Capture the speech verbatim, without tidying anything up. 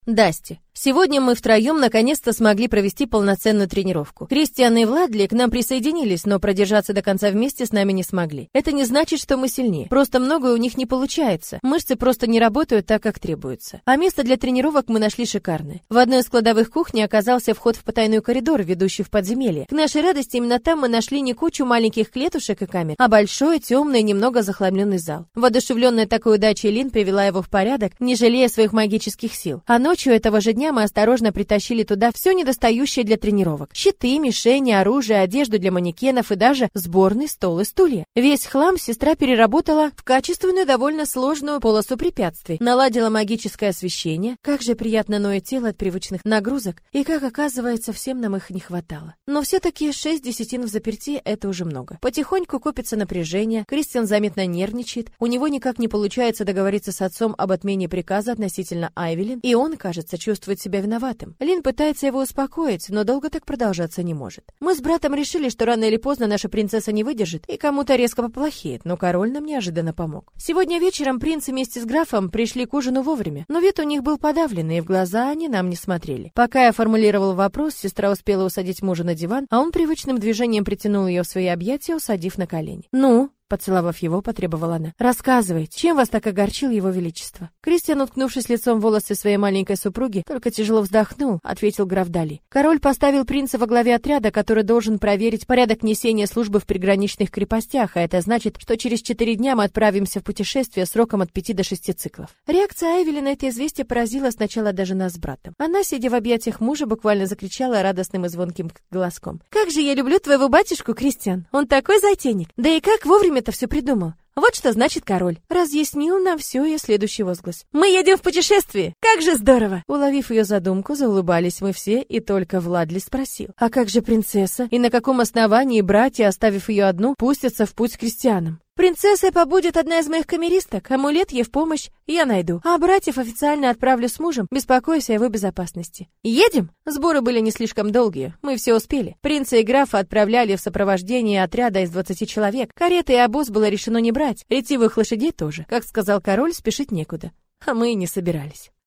Дасти. Сегодня мы втроем наконец-то смогли провести полноценную тренировку. Кристиан и Владли к нам присоединились, но продержаться до конца вместе с нами не смогли. Это не значит, что мы сильнее. Просто многое у них не получается. Мышцы просто не работают так, как требуется. А место для тренировок мы нашли шикарное. В одной из кладовых кухни оказался вход в потайной коридор, ведущий в подземелье. К нашей радости, именно там мы нашли не кучу маленьких клетушек и камер, а большой, темный, немного захламленный зал. Воодушевленная такой удачей Лин привела его в порядок, не жалея своих магических сил. А ночью этого же дня мы осторожно притащили туда все недостающее для тренировок. Щиты, мишени, оружие, одежду для манекенов и даже сборный стол и стулья. Весь хлам сестра переработала в качественную, довольно сложную полосу препятствий. Наладила магическое освещение. Как же приятно ноет тело от привычных нагрузок. И как оказывается, всем нам их не хватало. Но все-таки шесть десятин в заперти — это уже много. Потихоньку копится напряжение. Кристиан заметно нервничает. У него никак не получается договориться с отцом об отмене приказа относительно Айвелин. И он, кажется, чувствует себя виноватым. Лин пытается его успокоить, но долго так продолжаться не может. Мы с братом решили, что рано или поздно наша принцесса не выдержит и кому-то резко поплохеет, но король нам неожиданно помог. Сегодня вечером принц вместе с графом пришли к ужину вовремя, но вид у них был подавленный, и в глаза они нам не смотрели. Пока я формулировал вопрос, сестра успела усадить мужа на диван, а он привычным движением притянул ее в свои объятия, усадив на колени. «Ну?» Поцеловав его, потребовала она. «Рассказывайте, чем вас так огорчил его величество?» Кристиан, уткнувшись лицом в волосы своей маленькой супруги, только тяжело вздохнул, ответил граф Дали. «Король поставил принца во главе отряда, который должен проверить порядок несения службы в приграничных крепостях, а это значит, что через четыре дня мы отправимся в путешествие сроком от пяти до шести циклов». Реакция Айвели на это известие поразила сначала даже нас с братом. Она, сидя в объятиях мужа, буквально закричала радостным и звонким голоском: «Как же я люблю твоего батюшку, Кристиан! Он такой затейник! Да и как вовремя это все придумал. Вот что значит король. Разъяснил нам все ее следующий возглас. Мы едем в путешествие! Как же здорово!» Уловив ее задумку, заулыбались мы все, и только Владли спросил: «А как же принцесса? И на каком основании братья, оставив ее одну, пустятся в путь с крестьянам?» «Принцессой побудет одна из моих камеристок, амулет ей в помощь я найду, а братьев официально отправлю с мужем, беспокоясь о его безопасности. Едем?» Сборы были не слишком долгие, мы все успели. Принца и графа отправляли в сопровождении отряда из двадцати человек. Кареты и обоз было решено не брать, ретивых лошадей тоже. Как сказал король, спешить некуда, а мы и не собирались.